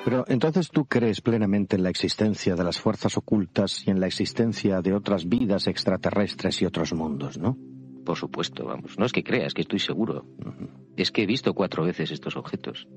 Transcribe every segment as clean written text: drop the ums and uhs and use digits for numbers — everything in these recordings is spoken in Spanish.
Pero entonces tú crees plenamente en la existencia de las fuerzas ocultas y en la existencia de otras vidas extraterrestres y otros mundos, ¿no? Por supuesto, vamos. No es que crea, es que estoy seguro. Es que he visto 4 veces estos objetos.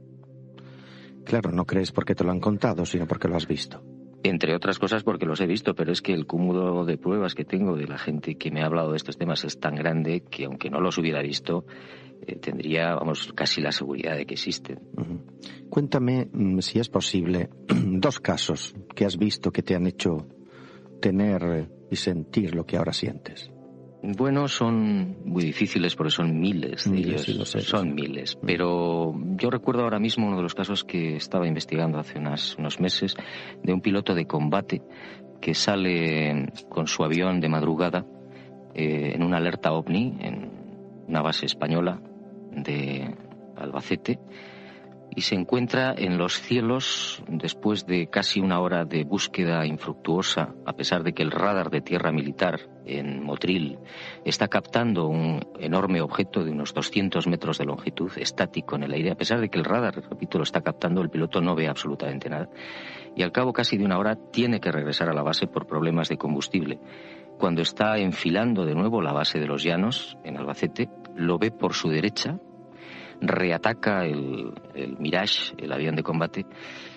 Claro, no crees porque te lo han contado, sino porque lo has visto. Entre otras cosas porque los he visto, pero es que el cúmulo de pruebas que tengo de la gente que me ha hablado de estos temas es tan grande que aunque no los hubiera visto, tendría, vamos, casi la seguridad de que existen. Cuéntame, si es posible, 2 casos que has visto que te han hecho tener y sentir lo que ahora sientes. Bueno, son muy difíciles porque son miles de ellos, son miles. Pero yo recuerdo ahora mismo uno de los casos que estaba investigando hace unos meses de un piloto de combate que sale con su avión de madrugada en una alerta OVNI en una base española de Albacete y se encuentra en los cielos después de casi 1 hora de búsqueda infructuosa, a pesar de que el radar de tierra militar en Motril está captando un enorme objeto de unos 200 metros de longitud, estático en el aire. A pesar de que el radar, repito, lo está captando, el piloto no ve absolutamente nada. Y al cabo casi de 1 hora tiene que regresar a la base por problemas de combustible. Cuando está enfilando de nuevo la base de los Llanos, en Albacete, lo ve por su derecha, reataca el Mirage, el avión de combate,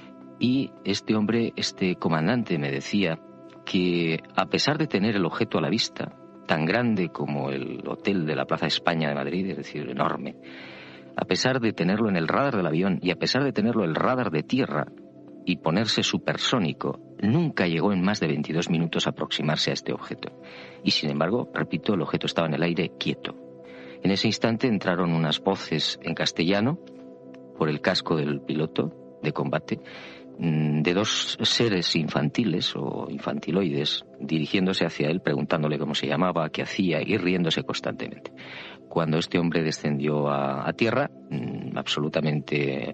y este hombre, este comandante, me decía que a pesar de tener el objeto a la vista, tan grande como el hotel de la Plaza España de Madrid, es decir, enorme, a pesar de tenerlo en el radar del avión y a pesar de tenerlo en el radar de tierra y ponerse supersónico, nunca llegó en más de 22 minutos a aproximarse a este objeto. Y sin embargo, repito, el objeto estaba en el aire quieto. En ese instante entraron unas voces en castellano por el casco del piloto de combate de 2 seres infantiles o infantiloides dirigiéndose hacia él, preguntándole cómo se llamaba, qué hacía y riéndose constantemente. Cuando este hombre descendió a tierra, absolutamente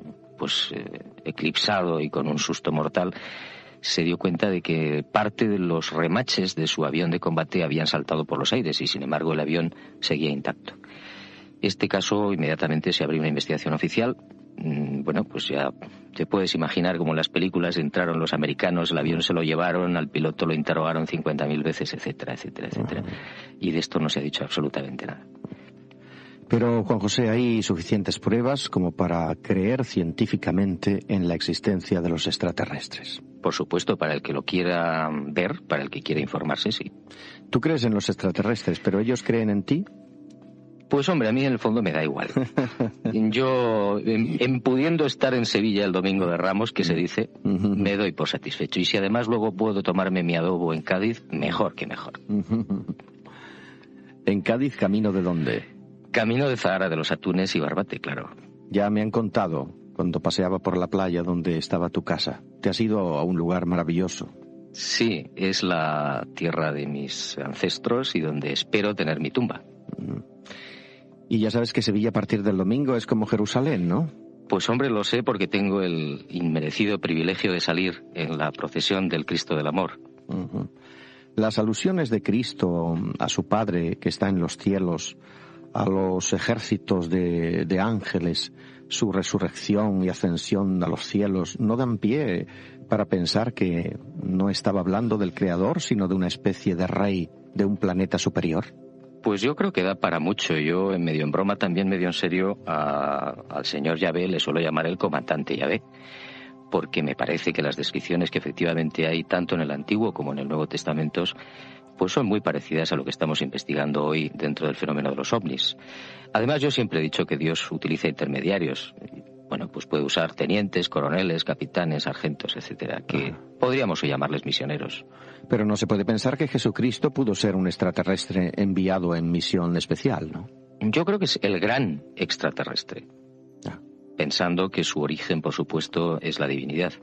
eclipsado y con un susto mortal, se dio cuenta de que parte de los remaches de su avión de combate habían saltado por los aires y sin embargo el avión seguía intacto. Este caso inmediatamente se abrió una investigación oficial. Bueno, pues ya te puedes imaginar cómo en las películas entraron los americanos, el avión se lo llevaron, al piloto lo interrogaron 50.000 veces, etcétera, etcétera, etcétera. Y de esto no se ha dicho absolutamente nada. Pero, Juan José, hay suficientes pruebas como para creer científicamente en la existencia de los extraterrestres. Por supuesto, para el que lo quiera ver, para el que quiera informarse, sí. Tú crees en los extraterrestres, pero ¿ellos creen en ti? Pues hombre, a mí en el fondo me da igual. Yo, en pudiendo estar en Sevilla el domingo de Ramos, que se dice, me doy por satisfecho. Y si además luego puedo tomarme mi adobo en Cádiz, mejor que mejor. ¿En Cádiz camino de dónde? Camino de Zahara de los Atunes y Barbate, claro. Ya me han contado, cuando paseaba por la playa donde estaba tu casa. Te has ido a un lugar maravilloso. Sí, es la tierra de mis ancestros y donde espero tener mi tumba. Y ya sabes que Sevilla a partir del domingo es como Jerusalén, ¿no? Pues hombre, lo sé porque tengo el inmerecido privilegio de salir en la procesión del Cristo del Amor. Las alusiones de Cristo a su Padre que está en los cielos, a los ejércitos de ángeles, su resurrección y ascensión a los cielos, no dan pie para pensar que no estaba hablando del Creador, sino de una especie de rey de un planeta superior. Pues yo creo que da para mucho. Yo, medio en broma, también medio en serio, al señor Yahvé le suelo llamar el comandante Yahvé, porque me parece que las descripciones que efectivamente hay tanto en el Antiguo como en el Nuevo Testamento pues son muy parecidas a lo que estamos investigando hoy dentro del fenómeno de los ovnis. Además, yo siempre he dicho que Dios utiliza intermediarios. Bueno, pues puede usar tenientes, coroneles, capitanes, sargentos, etcétera, que podríamos hoy llamarles misioneros. Pero no se puede pensar que Jesucristo pudo ser un extraterrestre enviado en misión especial, ¿no? Yo creo que es el gran extraterrestre, pensando que su origen, por supuesto, es la divinidad.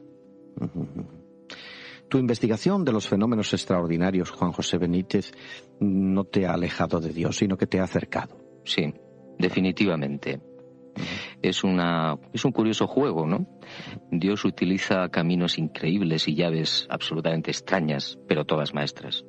Tu investigación de los fenómenos extraordinarios, Juan José Benítez, no te ha alejado de Dios, sino que te ha acercado. Sí, definitivamente. Es un curioso juego, ¿no? Dios utiliza caminos increíbles y llaves absolutamente extrañas, pero todas maestras.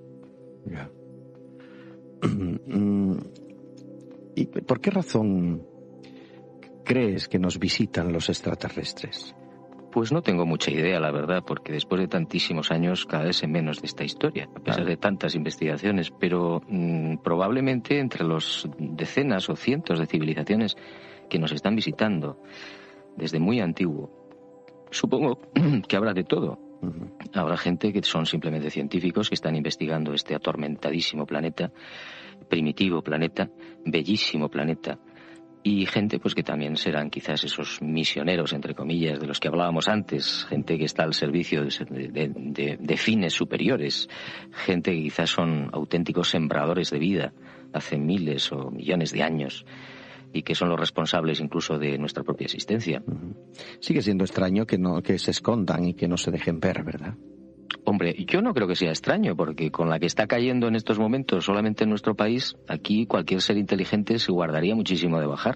¿Y por qué razón crees que nos visitan los extraterrestres? Pues no tengo mucha idea, la verdad, porque después de tantísimos años cada vez sé menos de esta historia, a pesar de tantas investigaciones, pero probablemente entre los decenas o cientos de civilizaciones que nos están visitando desde muy antiguo, supongo que habrá de todo. Habrá gente que son simplemente científicos que están investigando este atormentadísimo planeta, primitivo planeta, bellísimo planeta, y gente pues que también serán quizás esos misioneros, entre comillas, de los que hablábamos antes, gente que está al servicio de fines superiores, gente que quizás son auténticos sembradores de vida hace miles o millones de años y que son los responsables incluso de nuestra propia existencia. Sigue siendo extraño que se escondan y que no se dejen ver, ¿verdad? Hombre, yo no creo que sea extraño, porque con la que está cayendo en estos momentos solamente en nuestro país, aquí cualquier ser inteligente se guardaría muchísimo de bajar.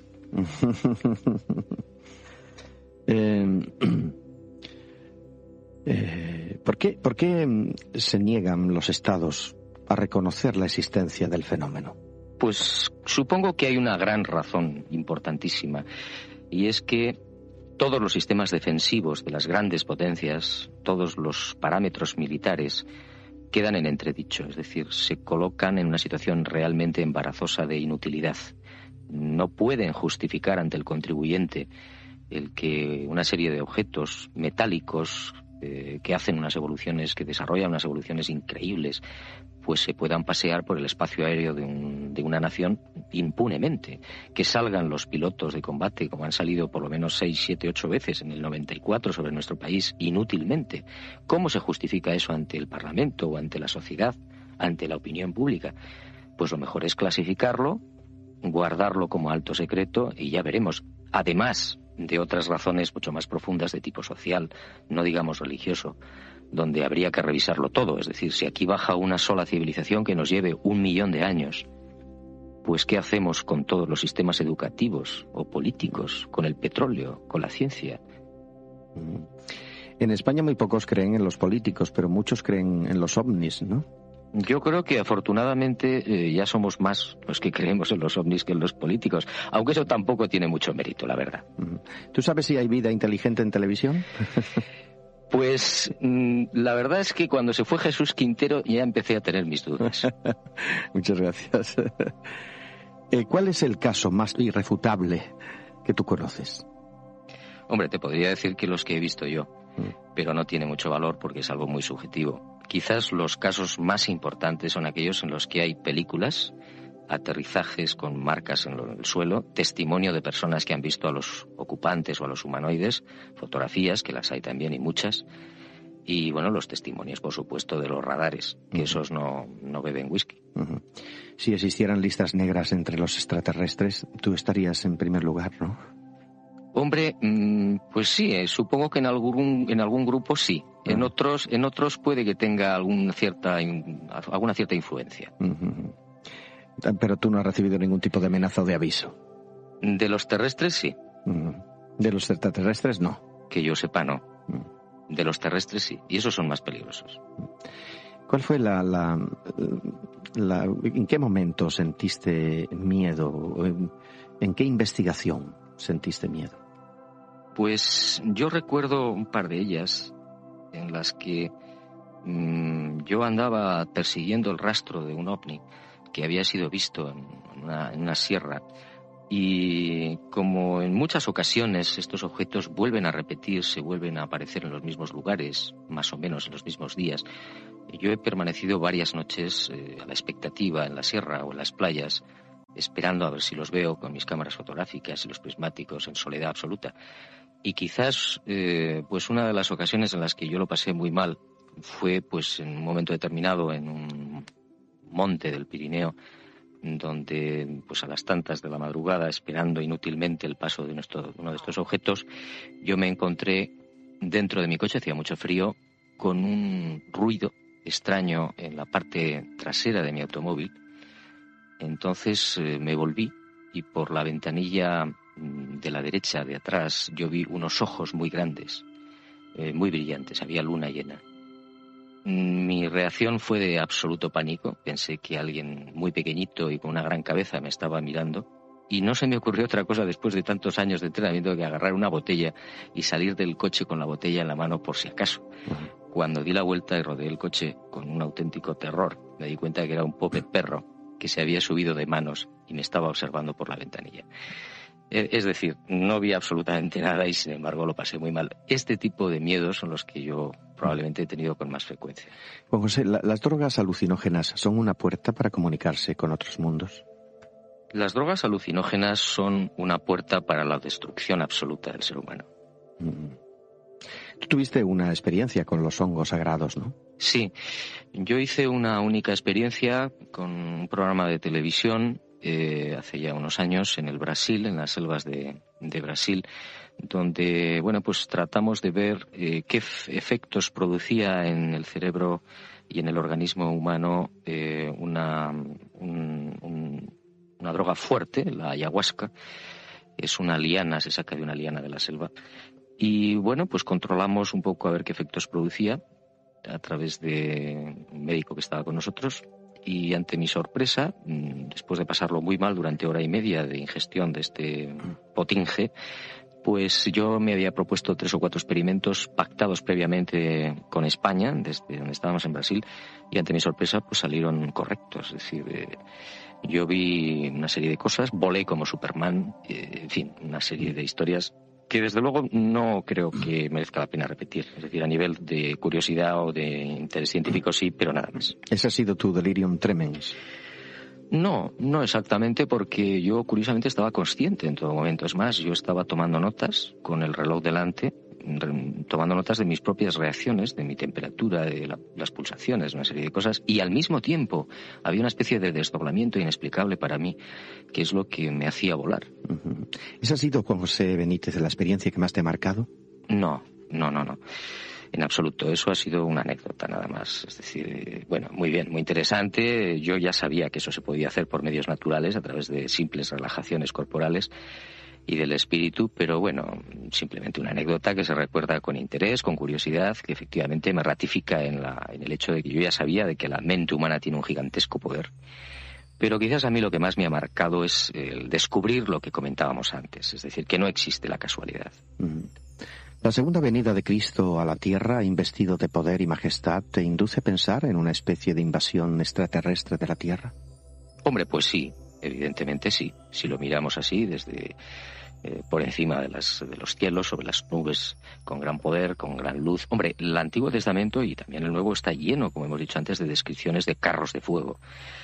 ¿Por qué se niegan los estados a reconocer la existencia del fenómeno? Pues supongo que hay una gran razón importantísima, y es que todos los sistemas defensivos de las grandes potencias, todos los parámetros militares, quedan en entredicho, es decir, se colocan en una situación realmente embarazosa de inutilidad. No pueden justificar ante el contribuyente el que una serie de objetos metálicos que hacen unas evoluciones, que desarrollan unas evoluciones increíbles, pues se puedan pasear por el espacio aéreo de una nación impunemente, que salgan los pilotos de combate, como han salido por lo menos 6, 7, 8 veces en el 94 sobre nuestro país, inútilmente. ¿Cómo se justifica eso ante el Parlamento o ante la sociedad, ante la opinión pública? Pues lo mejor es clasificarlo, guardarlo como alto secreto y ya veremos. Además de otras razones mucho más profundas de tipo social, no digamos religioso, donde habría que revisarlo todo. Es decir, si aquí baja una sola civilización que nos lleve 1 millón de años, pues ¿qué hacemos con todos los sistemas educativos o políticos, con el petróleo, con la ciencia? En España muy pocos creen en los políticos, pero muchos creen en los ovnis, ¿no? Yo creo que afortunadamente ya somos más los que creemos en los ovnis que en los políticos, aunque eso tampoco tiene mucho mérito, la verdad. ¿Tú sabes si hay vida inteligente en televisión? Pues la verdad es que cuando se fue Jesús Quintero ya empecé a tener mis dudas. Muchas gracias. ¿Cuál es el caso más irrefutable que tú conoces? Hombre, te podría decir que los que he visto yo, pero no tiene mucho valor porque es algo muy subjetivo. Quizás los casos más importantes son aquellos en los que hay películas, aterrizajes con marcas en el suelo, testimonio de personas que han visto a los ocupantes o a los humanoides, fotografías, que las hay también y muchas, y bueno, los testimonios, por supuesto, de los radares, que esos no beben whisky. Si existieran listas negras entre los extraterrestres, tú estarías en primer lugar, ¿no? Hombre, pues sí, supongo que en algún grupo sí. En otros puede que tenga alguna cierta influencia. Pero tú no has recibido ningún tipo de amenaza o de aviso. De los terrestres sí. De los extraterrestres no. Que yo sepa no. De los terrestres sí. Y esos son más peligrosos. ¿Cuál fue en qué momento sentiste miedo? ¿En qué investigación sentiste miedo? Pues yo recuerdo un par de ellas en las que yo andaba persiguiendo el rastro de un ovni que había sido visto en una sierra, y como en muchas ocasiones estos objetos vuelven a repetirse, vuelven a aparecer en los mismos lugares, más o menos en los mismos días, yo he permanecido varias noches a la expectativa en la sierra o en las playas, esperando a ver si los veo con mis cámaras fotográficas y los prismáticos en soledad absoluta. Y quizás pues una de las ocasiones en las que yo lo pasé muy mal fue pues en un momento determinado en un monte del Pirineo, donde pues a las tantas de la madrugada, esperando inútilmente el paso de uno de estos objetos, yo me encontré dentro de mi coche, hacía mucho frío, con un ruido extraño en la parte trasera de mi automóvil. Entonces me volví y por la ventanilla de la derecha, de atrás, yo vi unos ojos muy grandes, muy brillantes, había luna llena. Mi reacción fue de absoluto pánico. Pensé que alguien muy pequeñito y con una gran cabeza me estaba mirando. Y no se me ocurrió otra cosa después de tantos años de entrenamiento que agarrar una botella y salir del coche con la botella en la mano por si acaso. Cuando di la vuelta y rodeé el coche con un auténtico terror, me di cuenta de que era un pobre perro que se había subido de manos y me estaba observando por la ventanilla. Es decir, no vi absolutamente nada y sin embargo lo pasé muy mal. Este tipo de miedos son los que yo probablemente he tenido con más frecuencia. Juan José, ¿las drogas alucinógenas son una puerta para comunicarse con otros mundos? Las drogas alucinógenas son una puerta para la destrucción absoluta del ser humano. Tú tuviste una experiencia con los hongos sagrados, ¿no? Sí, yo hice una única experiencia con un programa de televisión hace ya unos años en el Brasil, en las selvas de Brasil, donde pues tratamos de ver qué efectos producía en el cerebro y en el organismo humano una droga fuerte, la ayahuasca. Es una liana, se saca de una liana de la selva. Y pues controlamos un poco a ver qué efectos producía a través de un médico que estaba con nosotros. Y ante mi sorpresa, después de pasarlo muy mal durante hora y media de ingestión de este potinge, pues yo me había propuesto 3 o 4 experimentos pactados previamente con España, desde donde estábamos en Brasil, y ante mi sorpresa pues salieron correctos. Es decir, yo vi una serie de cosas, volé como Superman, en fin, una serie de historias que desde luego no creo que merezca la pena repetir. Es decir, a nivel de curiosidad o de interés científico sí, pero nada más. ¿Ese ha sido tu delirium tremens? No exactamente, porque yo curiosamente estaba consciente en todo momento. Es más, yo estaba tomando notas con el reloj delante, tomando notas de mis propias reacciones, de mi temperatura, de las pulsaciones, una serie de cosas, y al mismo tiempo había una especie de desdoblamiento inexplicable para mí, que es lo que me hacía volar. ¿Esa ha sido, Juan José Benítez, la experiencia que más te ha marcado? No. En absoluto, eso ha sido una anécdota nada más. Es decir, muy bien, muy interesante. Yo ya sabía que eso se podía hacer por medios naturales, a través de simples relajaciones corporales y del espíritu, pero simplemente una anécdota que se recuerda con interés, con curiosidad, que efectivamente me ratifica en el hecho de que yo ya sabía de que la mente humana tiene un gigantesco poder. Pero quizás a mí lo que más me ha marcado es el descubrir lo que comentábamos antes, es decir, que no existe la casualidad. La segunda venida de Cristo a la tierra, investido de poder y majestad, ¿te induce a pensar en una especie de invasión extraterrestre de la tierra? Hombre, pues sí, evidentemente sí. Si lo miramos así, desde por encima de los cielos, sobre las nubes, con gran poder, con gran luz. Hombre, el Antiguo Testamento y también el Nuevo está lleno, como hemos dicho antes, de descripciones de carros de fuego.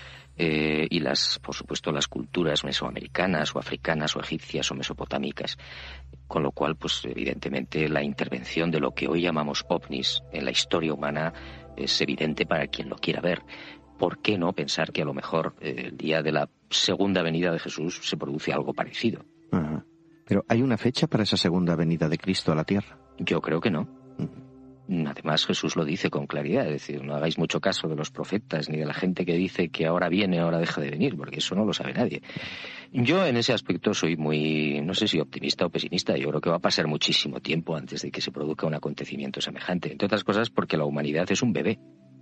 Y por supuesto, las culturas mesoamericanas o africanas o egipcias o mesopotámicas. Con lo cual, pues evidentemente la intervención de lo que hoy llamamos ovnis en la historia humana es evidente para quien lo quiera ver. ¿Por qué no pensar que a lo mejor el día de la segunda venida de Jesús se produce algo parecido? Ajá. ¿Pero hay una fecha para esa segunda venida de Cristo a la tierra? Yo creo que no. Además, Jesús lo dice con claridad, es decir, no hagáis mucho caso de los profetas ni de la gente que dice que ahora viene, ahora deja de venir, porque eso no lo sabe nadie. Yo en ese aspecto soy muy, no sé si optimista o pesimista, yo creo que va a pasar muchísimo tiempo antes de que se produzca un acontecimiento semejante, entre otras cosas porque la humanidad es un bebé.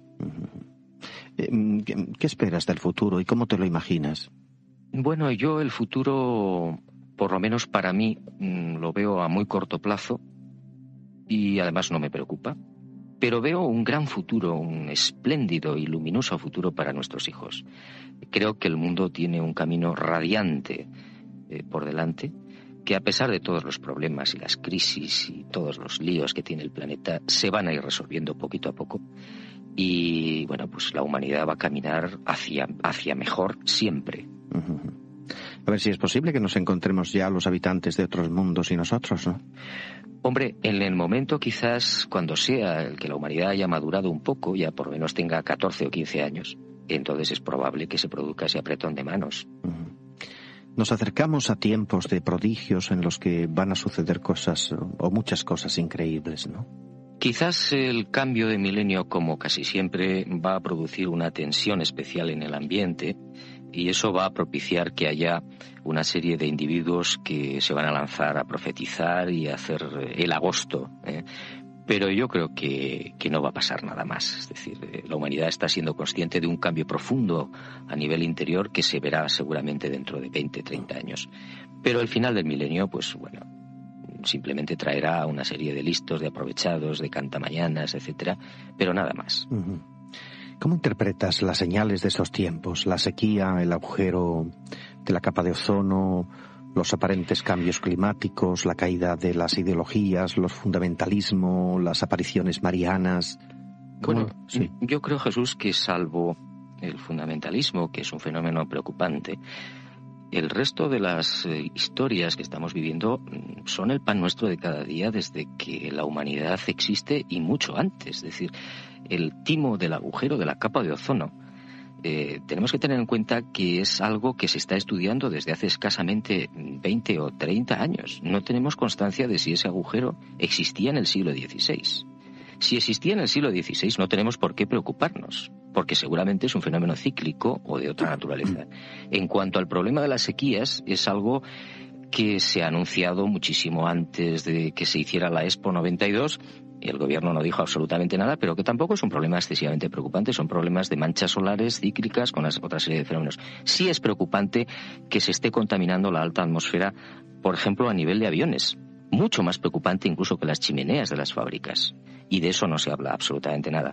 ¿Qué esperas del futuro y cómo te lo imaginas? Yo el futuro, por lo menos para mí, lo veo a muy corto plazo. Y además no me preocupa, pero veo un gran futuro, un espléndido y luminoso futuro para nuestros hijos. Creo que el mundo tiene un camino radiante por delante, que a pesar de todos los problemas y las crisis y todos los líos que tiene el planeta, se van a ir resolviendo poquito a poco. Y pues la humanidad va a caminar hacia mejor siempre. A ver si es posible que nos encontremos ya los habitantes de otros mundos y nosotros, ¿no? Hombre, en el momento quizás cuando sea el que la humanidad haya madurado un poco, ya por lo menos tenga 14 o 15 años, entonces es probable que se produzca ese apretón de manos. Nos acercamos a tiempos de prodigios en los que van a suceder cosas, o muchas cosas increíbles, ¿no? Quizás el cambio de milenio, como casi siempre, va a producir una tensión especial en el ambiente, y eso va a propiciar que haya una serie de individuos que se van a lanzar a profetizar y a hacer el agosto, Pero yo creo que no va a pasar nada más. Es decir, la humanidad está siendo consciente de un cambio profundo a nivel interior que se verá seguramente dentro de 20, 30 años. Pero el final del milenio, pues bueno, simplemente traerá una serie de listos, de aprovechados, de cantamañanas, etcétera, pero nada más. ¿Cómo interpretas las señales de estos tiempos? La sequía, el agujero de la capa de ozono, los aparentes cambios climáticos, la caída de las ideologías, los fundamentalismos, las apariciones marianas. Bueno, sí. Yo creo, Jesús, que salvo el fundamentalismo, que es un fenómeno preocupante, el resto de las historias que estamos viviendo son el pan nuestro de cada día desde que la humanidad existe y mucho antes. Es decir, el timo del agujero de la capa de ozono. Tenemos que tener en cuenta que es algo que se está estudiando desde hace escasamente 20 o 30 años. No tenemos constancia de si ese agujero existía en el siglo XVI. Si existía en el siglo XVI no tenemos por qué preocuparnos, porque seguramente es un fenómeno cíclico o de otra naturaleza. En cuanto al problema de las sequías, es algo que se ha anunciado muchísimo antes de que se hiciera la Expo 92. El gobierno no dijo absolutamente nada, pero que tampoco es un problema excesivamente preocupante. Son problemas de manchas solares cíclicas con otra serie de fenómenos. Sí es preocupante que se esté contaminando la alta atmósfera, por ejemplo, a nivel de aviones. Mucho más preocupante incluso que las chimeneas de las fábricas. Y de eso no se habla absolutamente nada.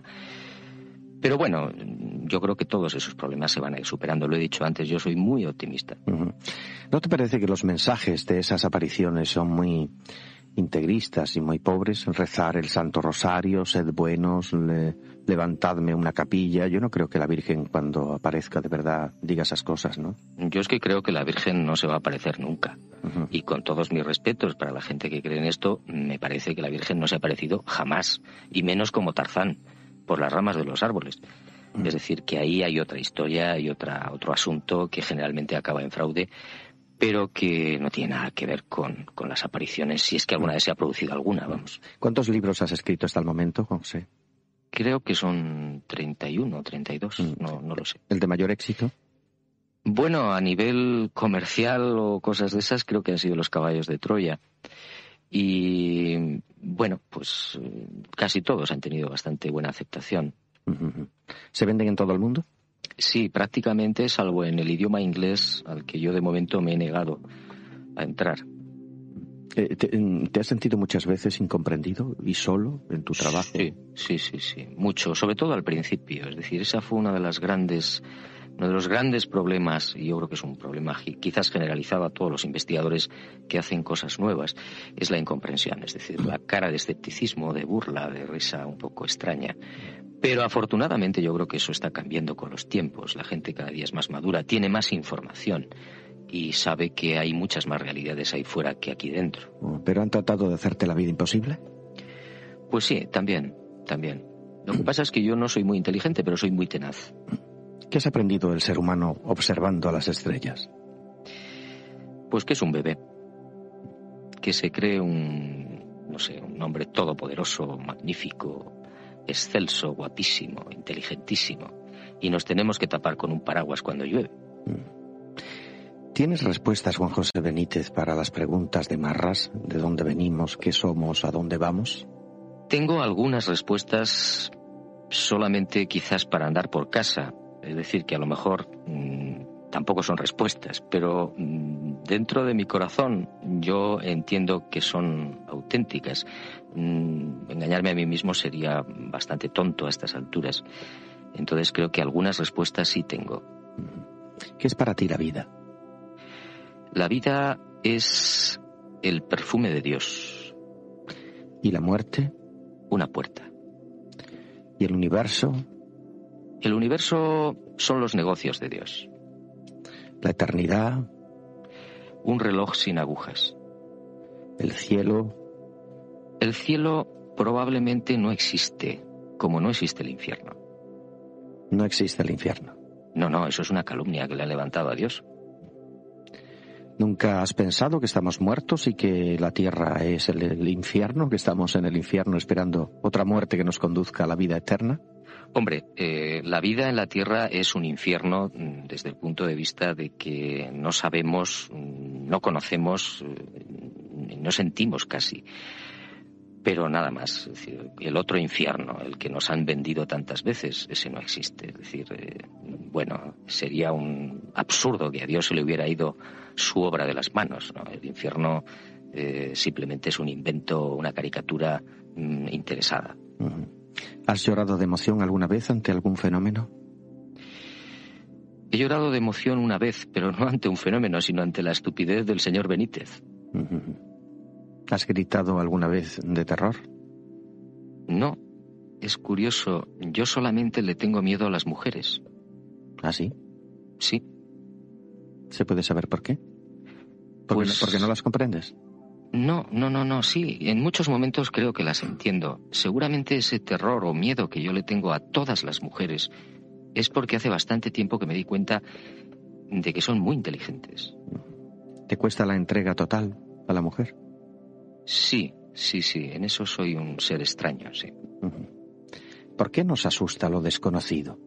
Pero bueno, yo creo que todos esos problemas se van a ir superando. Lo he dicho antes, yo soy muy optimista. ¿No te parece que los mensajes de esas apariciones son muy integristas y muy pobres? Rezar el Santo Rosario, sed buenos, levantadme una capilla. Yo no creo que la Virgen, cuando aparezca de verdad, diga esas cosas, ¿no? Yo es que creo que la Virgen no se va a aparecer nunca. Y con todos mis respetos para la gente que cree en esto, me parece que la Virgen no se ha aparecido jamás, y menos como Tarzán, por las ramas de los árboles. Es decir, que ahí hay otra historia, hay otro asunto que generalmente acaba en fraude, pero que no tiene nada que ver con las apariciones, si es que alguna vez se ha producido alguna, vamos. ¿Cuántos libros has escrito hasta el momento, José? Creo que son 31 o 32, no lo sé. ¿El de mayor éxito? Bueno, a nivel comercial o cosas de esas, creo que han sido Los caballos de Troya. Y bueno, pues casi todos han tenido bastante buena aceptación. ¿Se venden en todo el mundo? Sí, prácticamente, salvo en el idioma inglés, al que yo de momento me he negado a entrar. ¿Te has sentido muchas veces incomprendido y solo en tu trabajo? Sí, mucho, sobre todo al principio. Es decir, esa fue uno de los grandes problemas, y yo creo que es un problema quizás generalizado a todos los investigadores que hacen cosas nuevas, es la incomprensión, es decir, la cara de escepticismo, de burla, de risa un poco extraña. Pero afortunadamente yo creo que eso está cambiando con los tiempos. La gente cada día es más madura, tiene más información y sabe que hay muchas más realidades ahí fuera que aquí dentro. ¿Pero han tratado de hacerte la vida imposible? Pues sí, también. Lo que pasa es que yo no soy muy inteligente, pero soy muy tenaz. ¿Qué has aprendido del ser humano observando a las estrellas? Pues que es un bebé, que se cree un hombre todopoderoso, magnífico, excelso, guapísimo, inteligentísimo, y nos tenemos que tapar con un paraguas cuando llueve. ¿Tienes respuestas, Juan José Benítez, para las preguntas de Marras? ¿De dónde venimos? ¿Qué somos? ¿A dónde vamos? Tengo algunas respuestas solamente quizás para andar por casa. Es decir, que a lo mejor tampoco son respuestas, pero dentro de mi corazón yo entiendo que son auténticas. Engañarme a mí mismo sería bastante tonto a estas alturas. Entonces creo que algunas respuestas sí tengo. ¿Qué es para ti la vida? La vida es el perfume de Dios. ¿Y la muerte? Una puerta. ¿Y el universo? El universo son los negocios de Dios. ¿La eternidad? Un reloj sin agujas. ¿El cielo? El cielo probablemente no existe, como no existe el infierno. No existe el infierno. No, eso es una calumnia que le han levantado a Dios. ¿Nunca has pensado que estamos muertos y que la tierra es el infierno, que estamos en el infierno esperando otra muerte que nos conduzca a la vida eterna? Hombre, la vida en la tierra es un infierno desde el punto de vista de que no sabemos, no conocemos, no sentimos casi. Pero nada más. Es decir, el otro infierno, el que nos han vendido tantas veces, ese no existe. Es decir, sería un absurdo que a Dios se le hubiera ido su obra de las manos, ¿no? El infierno simplemente es un invento, una caricatura interesada. ¿Has llorado de emoción alguna vez ante algún fenómeno? He llorado de emoción una vez, pero no ante un fenómeno, sino ante la estupidez del señor Benítez. ¿Has gritado alguna vez de terror? No, es curioso. Yo solamente le tengo miedo a las mujeres. ¿Ah, sí? Sí. ¿Se puede saber por qué? ¿Porque no las comprendes? No, sí. En muchos momentos creo que las entiendo. Seguramente ese terror o miedo que yo le tengo a todas las mujeres es porque hace bastante tiempo que me di cuenta de que son muy inteligentes. ¿Te cuesta la entrega total a la mujer? Sí. En eso soy un ser extraño, sí. ¿Por qué nos asusta lo desconocido?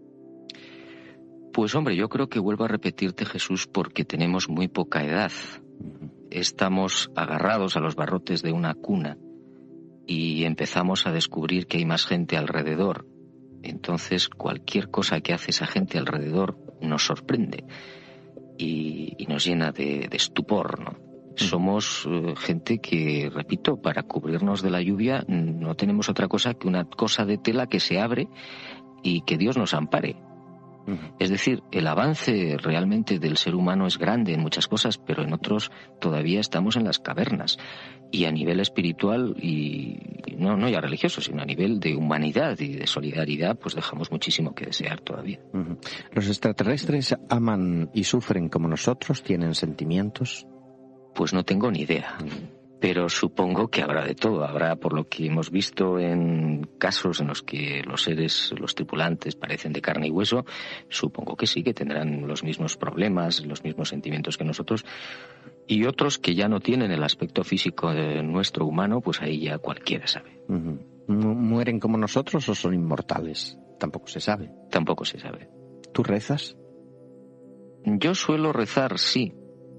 Pues hombre, yo creo que vuelvo a repetirte, Jesús, porque tenemos muy poca edad. Estamos agarrados a los barrotes de una cuna y empezamos a descubrir que hay más gente alrededor. Entonces, cualquier cosa que hace esa gente alrededor nos sorprende y nos llena de estupor, ¿no? Somos gente que, repito, para cubrirnos de la lluvia no tenemos otra cosa que una cosa de tela que se abre y que Dios nos ampare. Es decir, el avance realmente del ser humano es grande en muchas cosas, pero en otros todavía estamos en las cavernas. Y a nivel espiritual, y no ya religioso, sino a nivel de humanidad y de solidaridad, pues dejamos muchísimo que desear todavía. ¿Los extraterrestres aman y sufren como nosotros? ¿Tienen sentimientos? Pues no tengo ni idea. Pero supongo que habrá de todo. Habrá, por lo que hemos visto en casos en los que los tripulantes parecen de carne y hueso, supongo que sí, que tendrán los mismos problemas, los mismos sentimientos que nosotros. Y otros que ya no tienen el aspecto físico de nuestro humano, pues ahí ya cualquiera sabe. ¿Mueren como nosotros o son inmortales? Tampoco se sabe. Tampoco se sabe. ¿Tú rezas? Yo suelo rezar, sí.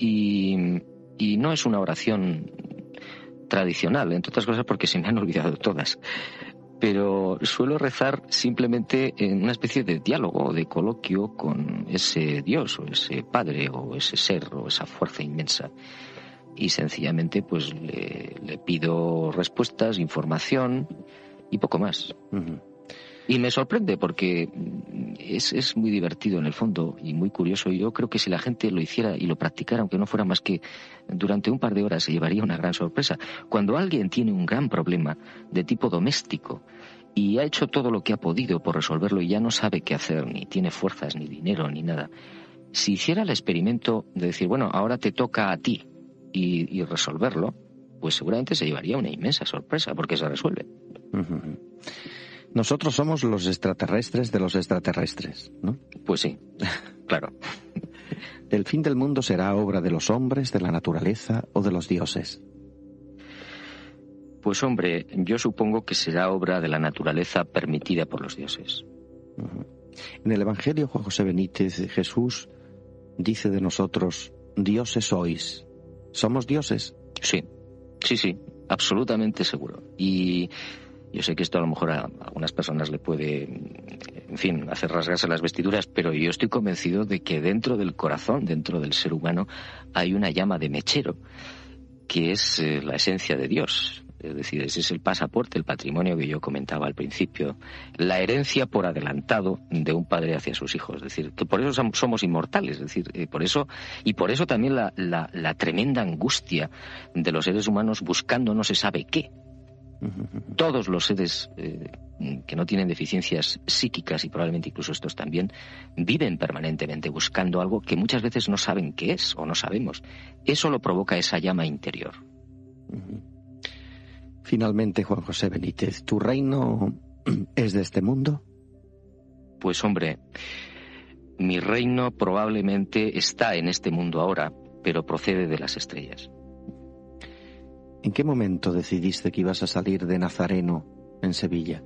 Y no es una oración tradicional, entre otras cosas porque se me han olvidado todas. Pero suelo rezar simplemente en una especie de diálogo, de coloquio con ese Dios o ese Padre o ese ser o esa fuerza inmensa. Y sencillamente pues le pido respuestas, información y poco más. Y me sorprende porque es muy divertido en el fondo y muy curioso. Yo creo que si la gente lo hiciera y lo practicara, aunque no fuera más que durante un par de horas, se llevaría una gran sorpresa. Cuando alguien tiene un gran problema de tipo doméstico y ha hecho todo lo que ha podido por resolverlo y ya no sabe qué hacer, ni tiene fuerzas, ni dinero, ni nada, si hiciera el experimento de decir, bueno, ahora te toca a ti y resolverlo, pues seguramente se llevaría una inmensa sorpresa porque se resuelve. Nosotros somos los extraterrestres de los extraterrestres, ¿no? Pues sí, claro. ¿El fin del mundo será obra de los hombres, de la naturaleza o de los dioses? Pues hombre, yo supongo que será obra de la naturaleza permitida por los dioses. En el Evangelio, Juan José Benítez, Jesús dice de nosotros, dioses sois. ¿Somos dioses? Sí, absolutamente seguro. Y yo sé que esto a lo mejor a algunas personas le puede, en fin, hacer rasgarse las vestiduras, pero yo estoy convencido de que dentro del corazón, dentro del ser humano, hay una llama de mechero, que es la esencia de Dios. Es decir, ese es el pasaporte, el patrimonio que yo comentaba al principio, la herencia por adelantado de un padre hacia sus hijos. Es decir, que por eso somos inmortales. Es decir, por eso también la tremenda angustia de los seres humanos buscando no se sabe qué. Todos los seres que no tienen deficiencias psíquicas, y probablemente incluso estos también, viven permanentemente buscando algo que muchas veces no saben qué es o no sabemos. Eso lo provoca esa llama interior. Finalmente, Juan José Benítez, ¿tu reino es de este mundo? Pues hombre, mi reino probablemente está en este mundo ahora, pero procede de las estrellas. ¿En qué momento decidiste que ibas a salir de Nazareno en Sevilla?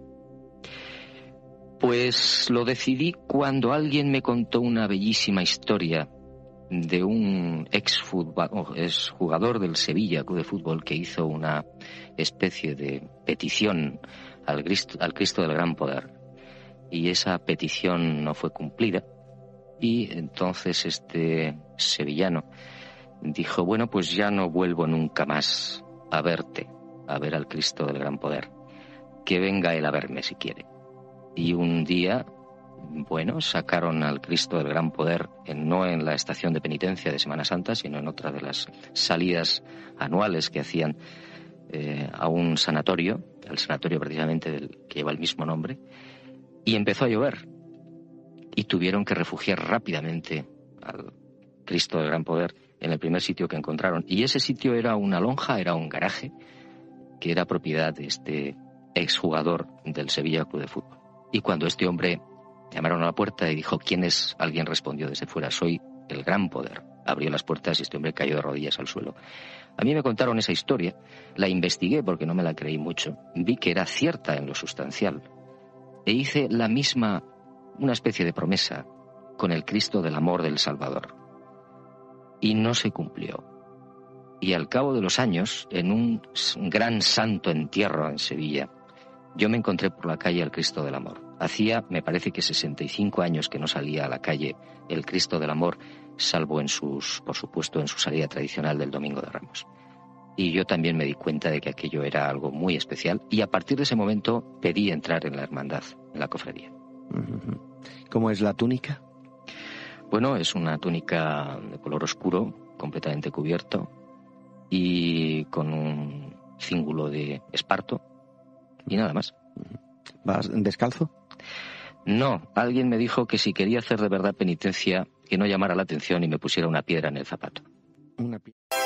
Pues lo decidí cuando alguien me contó una bellísima historia de un exjugador del Sevilla Club de Fútbol que hizo una especie de petición al Cristo del Gran Poder, y esa petición no fue cumplida, y entonces este sevillano dijo: bueno, pues ya no vuelvo nunca más a verte, a ver al Cristo del Gran Poder, que venga él a verme si quiere. Y un día, bueno, sacaron al Cristo del Gran Poder no en la estación de penitencia de Semana Santa, sino en otra de las salidas anuales que hacían a un sanatorio, al sanatorio precisamente que lleva el mismo nombre, y empezó a llover. Y tuvieron que refugiar rápidamente al Cristo del Gran Poder en el primer sitio que encontraron. Y ese sitio era una lonja, era un garaje, que era propiedad de este exjugador del Sevilla Club de Fútbol. Y cuando este hombre llamaron a la puerta y dijo: ¿quién es?, alguien respondió desde fuera: soy el Gran Poder. Abrió las puertas y este hombre cayó de rodillas al suelo. A mí me contaron esa historia, la investigué porque no me la creí mucho, vi que era cierta en lo sustancial, e hice la misma, una especie de promesa con el Cristo del Amor del Salvador. Y no se cumplió. Y al cabo de los años, en un gran santo entierro en Sevilla, yo me encontré por la calle al Cristo del Amor. Hacía, me parece que 65 años que no salía a la calle el Cristo del Amor, salvo por supuesto, en su salida tradicional del Domingo de Ramos. Y yo también me di cuenta de que aquello era algo muy especial, y a partir de ese momento pedí entrar en la hermandad, en la cofradía. ¿Cómo es la túnica? Bueno, es una túnica de color oscuro, completamente cubierto, y con un cíngulo de esparto, y nada más. ¿Vas descalzo? No, alguien me dijo que si quería hacer de verdad penitencia, que no llamara la atención y me pusiera una piedra en el zapato. Una piedra.